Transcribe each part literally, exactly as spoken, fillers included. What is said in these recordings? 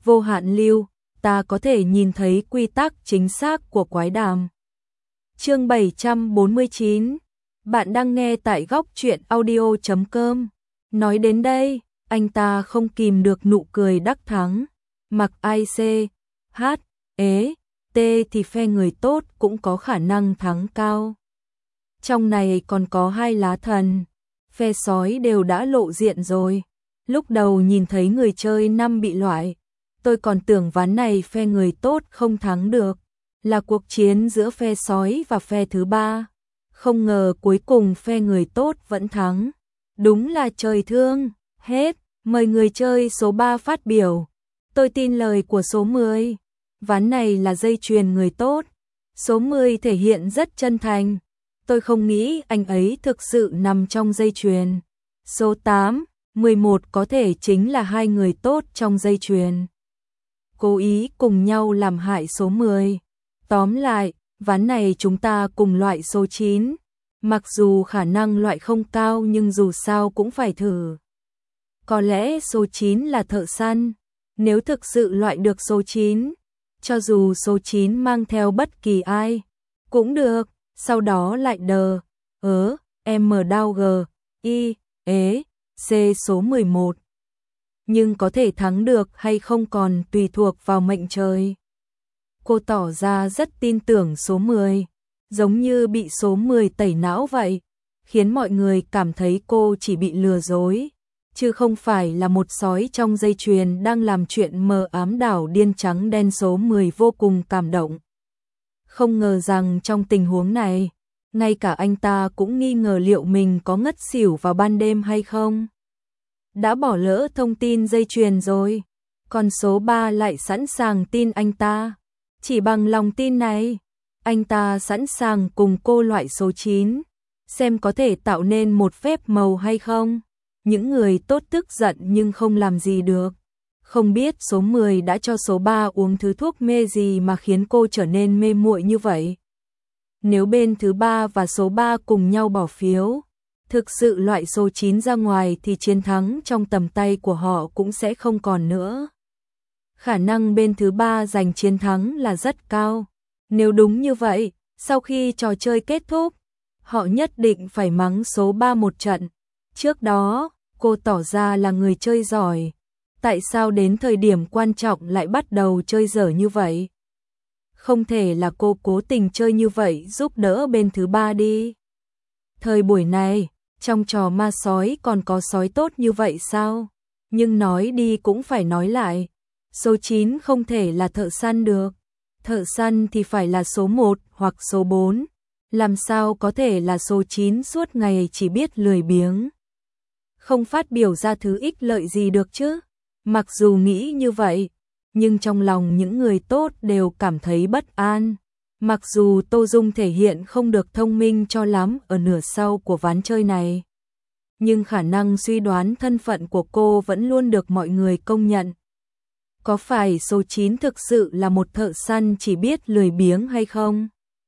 vô hạn lưu, ta có thể nhìn thấy quy tắc chính xác của quái đàm. Chương bảy trăm bốn mươi chín. Bạn đang nghe tại góc truyện audio chấm com. Nói đến đây, anh ta không kìm được nụ cười đắc thắng. Mặc I C, H, E, T thì phe người tốt cũng có khả năng thắng cao. Trong này còn có hai lá thần, phe sói đều đã lộ diện rồi. Lúc đầu nhìn thấy người chơi năm bị loại, tôi còn tưởng ván này phe người tốt không thắng được, là cuộc chiến giữa phe sói và phe thứ ba. Không ngờ cuối cùng phe người tốt vẫn thắng. Đúng là trời thương. Hết, mời người chơi số ba phát biểu. Tôi tin lời của số mười. Ván này là dây chuyền người tốt. Số mười thể hiện rất chân thành. Tôi không nghĩ anh ấy thực sự nằm trong dây chuyền. Số tám, mười một có thể chính là hai người tốt trong dây chuyền, cố ý cùng nhau làm hại số mười. Tóm lại, ván này chúng ta cùng loại số chín. Mặc dù khả năng loại không cao nhưng dù sao cũng phải thử. Có lẽ số chín là thợ săn. Nếu thực sự loại được số chín, cho dù số chín mang theo bất kỳ ai, cũng được. Sau đó lại đờ, ớ, M đao G, I, ế, C số mười một. Nhưng có thể thắng được hay không còn tùy thuộc vào mệnh trời. Cô tỏ ra rất tin tưởng số mười, giống như bị số mười tẩy não vậy, khiến mọi người cảm thấy cô chỉ bị lừa dối, chứ không phải là một sói trong dây chuyền đang làm chuyện mờ ám đảo điên trắng đen. Số mười vô cùng cảm động. Không ngờ rằng trong tình huống này, ngay cả anh ta cũng nghi ngờ liệu mình có ngất xỉu vào ban đêm hay không. Đã bỏ lỡ thông tin dây chuyền rồi, còn số ba lại sẵn sàng tin anh ta. Chỉ bằng lòng tin này, anh ta sẵn sàng cùng cô loại số chín, xem có thể tạo nên một phép màu hay không. Những người tốt tức giận nhưng không làm gì được. Không biết số mười đã cho số ba uống thứ thuốc mê gì mà khiến cô trở nên mê muội như vậy. Nếu bên thứ ba và số ba cùng nhau bỏ phiếu, thực sự loại số chín ra ngoài thì chiến thắng trong tầm tay của họ cũng sẽ không còn nữa. Khả năng bên thứ ba giành chiến thắng là rất cao. Nếu đúng như vậy, sau khi trò chơi kết thúc, họ nhất định phải mắng số ba một trận. Trước đó, cô tỏ ra là người chơi giỏi. Tại sao đến thời điểm quan trọng lại bắt đầu chơi dở như vậy? Không thể là cô cố tình chơi như vậy giúp đỡ bên thứ ba đi. Thời buổi này, trong trò ma sói còn có sói tốt như vậy sao? Nhưng nói đi cũng phải nói lại. Số chín không thể là thợ săn được. Thợ săn thì phải là số một hoặc số bốn. Làm sao có thể là số chín suốt ngày chỉ biết lười biếng, không phát biểu ra thứ ích lợi gì được chứ? Mặc dù nghĩ như vậy, nhưng trong lòng những người tốt đều cảm thấy bất an. Mặc dù Tô Dung thể hiện không được thông minh cho lắm ở nửa sau của ván chơi này, nhưng khả năng suy đoán thân phận của cô vẫn luôn được mọi người công nhận. Có phải số chín thực sự là một thợ săn chỉ biết lười biếng hay không?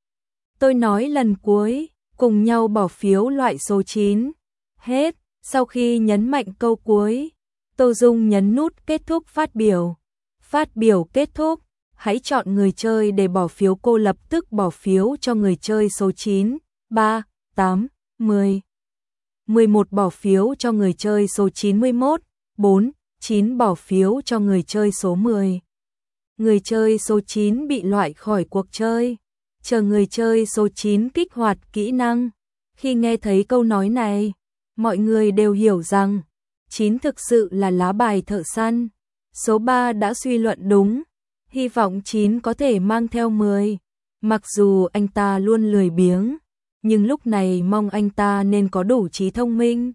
Tôi nói lần cuối, cùng nhau bỏ phiếu loại số chín. Hết, sau khi nhấn mạnh câu cuối, Tô Dung nhấn nút kết thúc phát biểu. Phát biểu kết thúc, hãy chọn người chơi để bỏ phiếu. Cô lập tức bỏ phiếu cho người chơi số chín, ba, tám, mười. mười một bỏ phiếu cho người chơi số chín mươi mốt, bốn, chín bỏ phiếu cho người chơi số mười. Người chơi số chín bị loại khỏi cuộc chơi. Chờ người chơi số chín kích hoạt kỹ năng. Khi nghe thấy câu nói này, mọi người đều hiểu rằng chín thực sự là lá bài thợ săn. Số ba đã suy luận đúng, hy vọng chín có thể mang theo mười. Mặc dù anh ta luôn lười biếng, nhưng lúc này mong anh ta nên có đủ trí thông minh.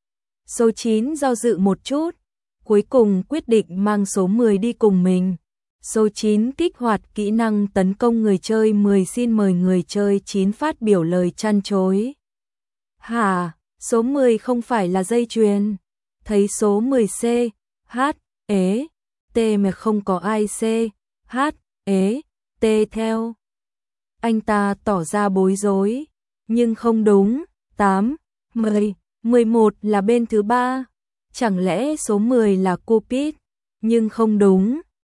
Số chín do dự một chút, cuối cùng quyết định mang số mười đi cùng mình. Số chín kích hoạt kỹ năng tấn công người chơi mười. Xin mời người chơi chín phát biểu lời chăn chối. Hả, số mười không phải là dây chuyền. Thấy số mười C, H, ế, T mà không có ai C, H, ế, T theo. Anh ta tỏ ra bối rối, nhưng không đúng. tám, mười, mười một là bên thứ ba. Chẳng lẽ số mười là Cupid? Nhưng không đúng.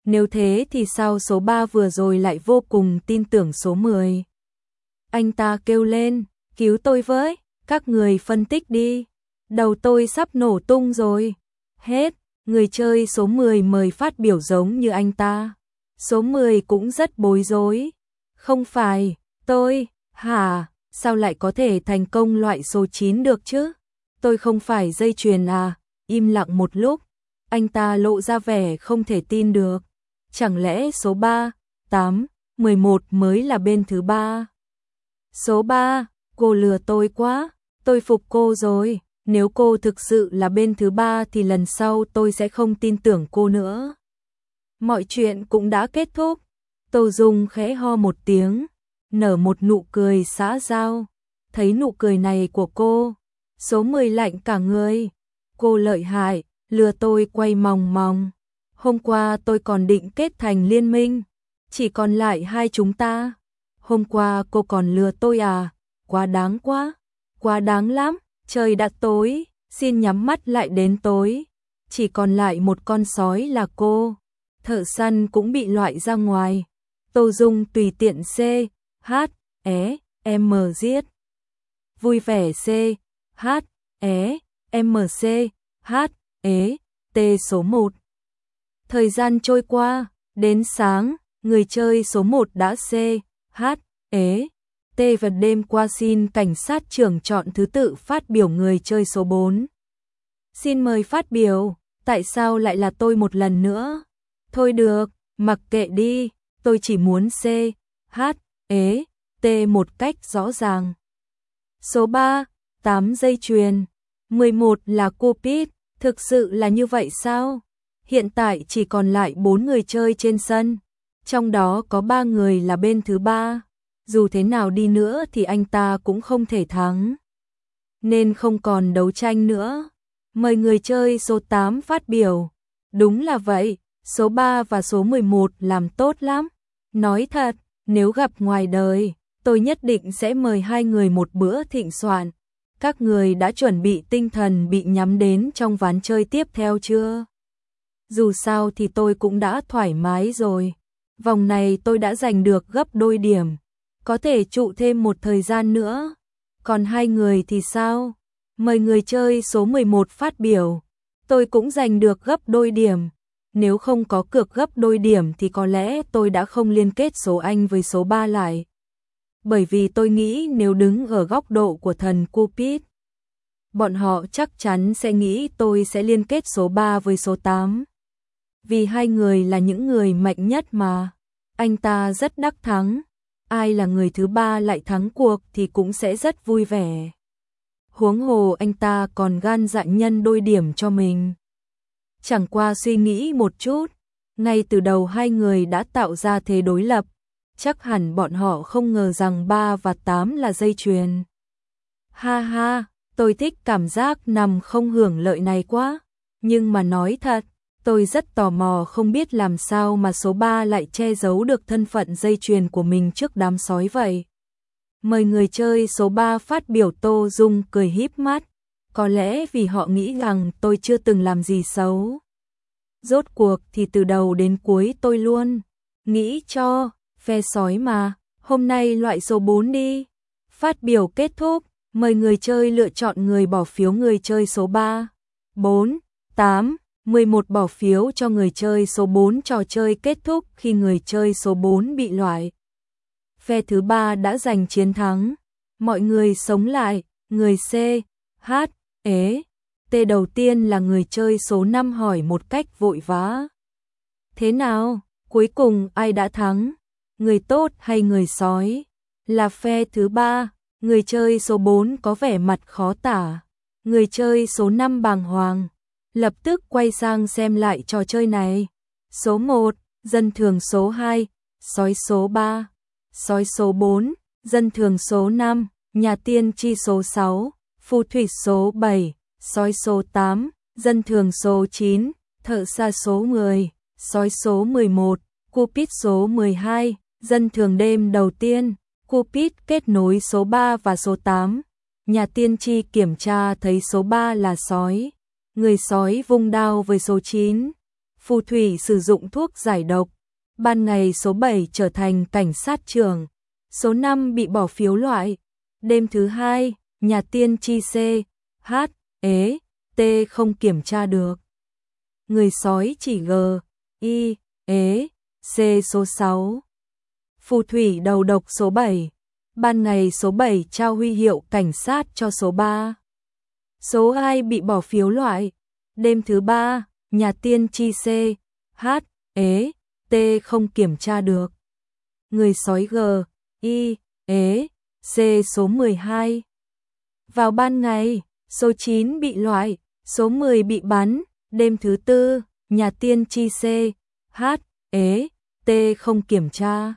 Nếu thế thì sao số ba vừa rồi lại vô cùng tin tưởng số mười? Anh ta kêu lên, cứu tôi với, các người phân tích đi. Đầu tôi sắp nổ tung rồi. Hết, người chơi số mười mời phát biểu giống như anh ta. Số mười cũng rất bối rối. Không phải, tôi, hả, sao lại có thể thành công loại số chín được chứ? Tôi không phải dây chuyền à? Im lặng một lúc, anh ta lộ ra vẻ không thể tin được. Chẳng lẽ số ba, tám, mười một mới là bên thứ ba? Số ba, cô lừa tôi quá, tôi phục cô rồi. Nếu cô thực sự là bên thứ ba thì lần sau tôi sẽ không tin tưởng cô nữa. Mọi chuyện cũng đã kết thúc. Tô Dung khẽ ho một tiếng, nở một nụ cười xã giao. Thấy nụ cười này của cô, số mười lạnh cả người. Cô lợi hại, lừa tôi quay mòng mòng. Hôm qua tôi còn định kết thành liên minh, chỉ còn lại hai chúng ta. Hôm qua cô còn lừa tôi à? Quá đáng quá, quá đáng lắm. Trời đã tối, xin nhắm mắt lại đến tối. Chỉ còn lại một con sói là cô. Thợ săn cũng bị loại ra ngoài. Tô Dung tùy tiện C, H, E, M giết. Vui vẻ C, H, E, M C, H, E, T số một. Thời gian trôi qua, đến sáng, người chơi số một đã C, H, E, T và đêm qua xin cảnh sát trưởng chọn thứ tự phát biểu người chơi số bốn. Xin mời phát biểu, tại sao lại là tôi một lần nữa? Thôi được, mặc kệ đi, tôi chỉ muốn C, H, E, T một cách rõ ràng. Số ba, tám dây chuyền, mười một là Cupid, thực sự là như vậy sao? Hiện tại chỉ còn lại bốn người chơi trên sân, trong đó có ba người là bên thứ ba. Dù thế nào đi nữa thì anh ta cũng không thể thắng. Nên không còn đấu tranh nữa. Mời người chơi số tám phát biểu. Đúng là vậy, số ba và số mười một làm tốt lắm. Nói thật, nếu gặp ngoài đời, tôi nhất định sẽ mời hai người một bữa thịnh soạn. Các người đã chuẩn bị tinh thần bị nhắm đến trong ván chơi tiếp theo chưa? Dù sao thì tôi cũng đã thoải mái rồi. Vòng này tôi đã giành được gấp đôi điểm. Có thể trụ thêm một thời gian nữa. Còn hai người thì sao? Mời người chơi số mười một phát biểu. Tôi cũng giành được gấp đôi điểm. Nếu không có cược gấp đôi điểm thì có lẽ tôi đã không liên kết số anh với số ba lại. Bởi vì tôi nghĩ nếu đứng ở góc độ của thần Cupid, bọn họ chắc chắn sẽ nghĩ tôi sẽ liên kết số ba với số tám. Vì hai người là những người mạnh nhất mà. Anh ta rất đắc thắng. Ai là người thứ ba lại thắng cuộc thì cũng sẽ rất vui vẻ. Huống hồ anh ta còn gan dạ nhân đôi điểm cho mình. Chẳng qua suy nghĩ một chút, ngay từ đầu hai người đã tạo ra thế đối lập. Chắc hẳn bọn họ không ngờ rằng ba và tám là dây chuyền. Ha ha, tôi thích cảm giác nằm không hưởng lợi này quá. Nhưng mà nói thật, tôi rất tò mò không biết làm sao mà số ba lại che giấu được thân phận dây chuyền của mình trước đám sói vậy. Mời người chơi số ba phát biểu. Tô Dung cười híp mắt. Có lẽ vì họ nghĩ rằng tôi chưa từng làm gì xấu. Rốt cuộc thì từ đầu đến cuối tôi luôn nghĩ cho, phe sói mà, hôm nay loại số bốn đi. Phát biểu kết thúc, mời người chơi lựa chọn người bỏ phiếu người chơi số ba, bốn, tám, mười một bỏ phiếu cho người chơi số bốn. Trò chơi kết thúc khi người chơi số bốn bị loại. Phe thứ ba đã giành chiến thắng. Mọi người sống lại, người C, H, E, T đầu tiên là người chơi số năm hỏi một cách vội vã. Thế nào, cuối cùng ai đã thắng? Người tốt hay người sói? Là phe thứ ba, người chơi số bốn có vẻ mặt khó tả. Người chơi số năm bàng hoàng, lập tức quay sang xem lại trò chơi này. Số một, dân thường số hai, sói số ba, sói số bốn, dân thường số năm, nhà tiên tri số sáu, phù thủy số bảy, sói số tám, dân thường số chín, thợ xa số mười, sói số mười một, Cupid số mười hai, dân thường đêm đầu tiên. Cupid kết nối số ba và số tám. Nhà tiên tri kiểm tra thấy số ba là sói. Người sói vung đao với số chín. phù thủy sử dụng thuốc giải độc. Ban ngày số bảy trở thành cảnh sát trưởng. Số năm bị bỏ phiếu loại. Đêm thứ hai, nhà tiên tri C, H, ế, T không kiểm tra được. Người sói chỉ G, I, ế, C số sáu. Phù thủy đầu độc số bảy. Ban ngày số bảy trao huy hiệu cảnh sát cho số ba. Số hai bị bỏ phiếu loại. Đêm thứ ba, nhà tiên tri C, H, ế, T không kiểm tra được. Người sói G, I, ế, C số mười hai. Vào ban ngày, số chín bị loại, số mười bị bắn. Đêm thứ tư, nhà tiên tri C, H, ế, T không kiểm tra.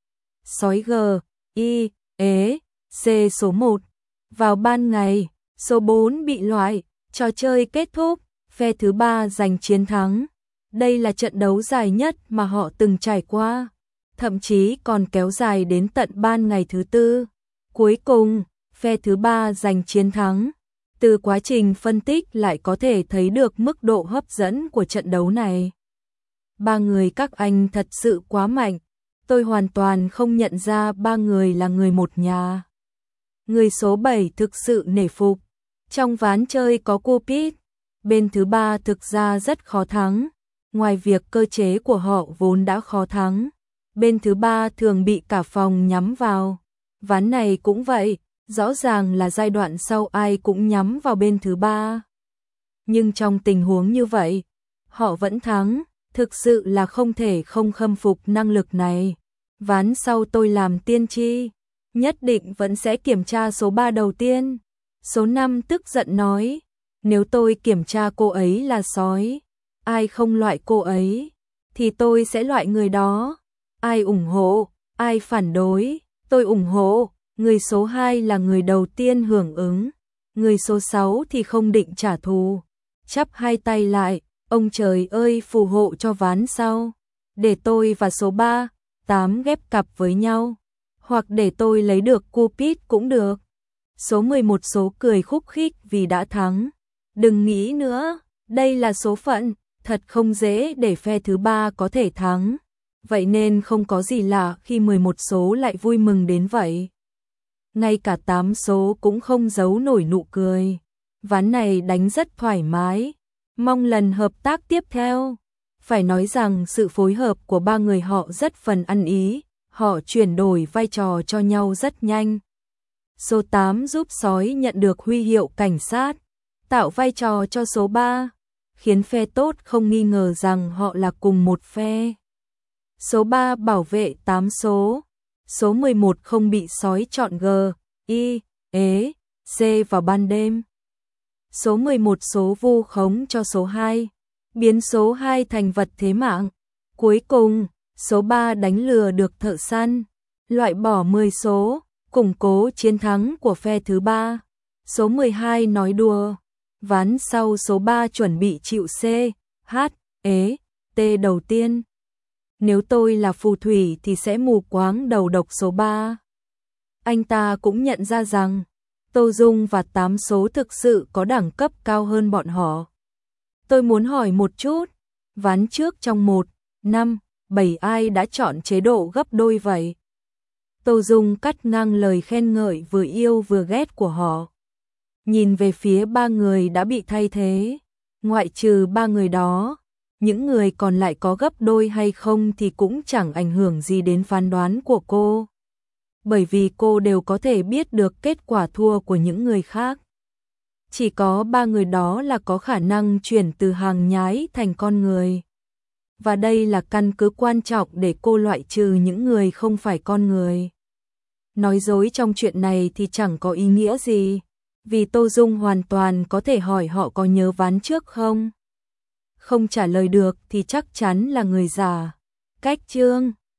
Sói G, I, ế, C số một. Vào ban ngày, số bốn bị loại, trò chơi kết thúc, phe thứ ba giành chiến thắng. Đây là trận đấu dài nhất mà họ từng trải qua, thậm chí còn kéo dài đến tận ban ngày thứ tư. Cuối cùng, phe thứ ba giành chiến thắng. Từ quá trình phân tích lại có thể thấy được mức độ hấp dẫn của trận đấu này. Ba người các anh thật sự quá mạnh. Tôi hoàn toàn không nhận ra ba người là người một nhà. Người số bảy thực sự nể phục. Trong ván chơi có Cupid, bên thứ ba thực ra rất khó thắng. Ngoài việc cơ chế của họ vốn đã khó thắng, bên thứ ba thường bị cả phòng nhắm vào. Ván này cũng vậy, rõ ràng là giai đoạn sau ai cũng nhắm vào bên thứ ba. Nhưng trong tình huống như vậy, họ vẫn thắng, thực sự là không thể không khâm phục năng lực này. Ván sau tôi làm tiên tri, nhất định vẫn sẽ kiểm tra số ba đầu tiên. Số năm tức giận nói, nếu tôi kiểm tra cô ấy là sói, ai không loại cô ấy, thì tôi sẽ loại người đó. Ai ủng hộ, ai phản đối, tôi ủng hộ. Người số hai là người đầu tiên hưởng ứng, người số sáu thì không định trả thù. Chắp hai tay lại, ông trời ơi phù hộ cho ván sau. Để tôi và số ba, tám ghép cặp với nhau, hoặc để tôi lấy được Cupid cũng được. Số mười một số cười khúc khích vì đã thắng. Đừng nghĩ nữa, đây là số phận, thật không dễ để phe thứ ba có thể thắng. Vậy nên không có gì lạ khi mười một số lại vui mừng đến vậy. Ngay cả tám số cũng không giấu nổi nụ cười. Ván này đánh rất thoải mái. Mong lần hợp tác tiếp theo. Phải nói rằng sự phối hợp của ba người họ rất phần ăn ý. Họ chuyển đổi vai trò cho nhau rất nhanh. Số tám giúp sói nhận được huy hiệu cảnh sát, tạo vai trò cho số ba, khiến phe tốt không nghi ngờ rằng họ là cùng một phe. Số ba bảo vệ tám số. Số mười một không bị sói chọn G, I, ế, C vào ban đêm. Số mười một số vu khống cho số hai, biến số hai thành vật thế mạng. Cuối cùng, số ba đánh lừa được thợ săn, loại bỏ mười số, củng cố chiến thắng của phe thứ ba. Số mười hai nói đùa. Ván sau số ba chuẩn bị chịu C, H, ế, T đầu tiên. Nếu tôi là phù thủy thì sẽ mù quáng đầu độc số ba. Anh ta cũng nhận ra rằng Tô Dung và tám số thực sự có đẳng cấp cao hơn bọn họ. Tôi muốn hỏi một chút, ván trước trong một, năm, bảy ai đã chọn chế độ gấp đôi vậy? Tô Dung cắt ngang lời khen ngợi vừa yêu vừa ghét của họ. Nhìn về phía ba người đã bị thay thế, ngoại trừ ba người đó, những người còn lại có gấp đôi hay không thì cũng chẳng ảnh hưởng gì đến phán đoán của cô. Bởi vì cô đều có thể biết được kết quả thua của những người khác. Chỉ có ba người đó là có khả năng chuyển từ hàng nhái thành con người. Và đây là căn cứ quan trọng để cô loại trừ những người không phải con người. Nói dối trong chuyện này thì chẳng có ý nghĩa gì, vì Tô Dung hoàn toàn có thể hỏi họ có nhớ ván trước không. Không trả lời được thì chắc chắn là người giả. Cách chương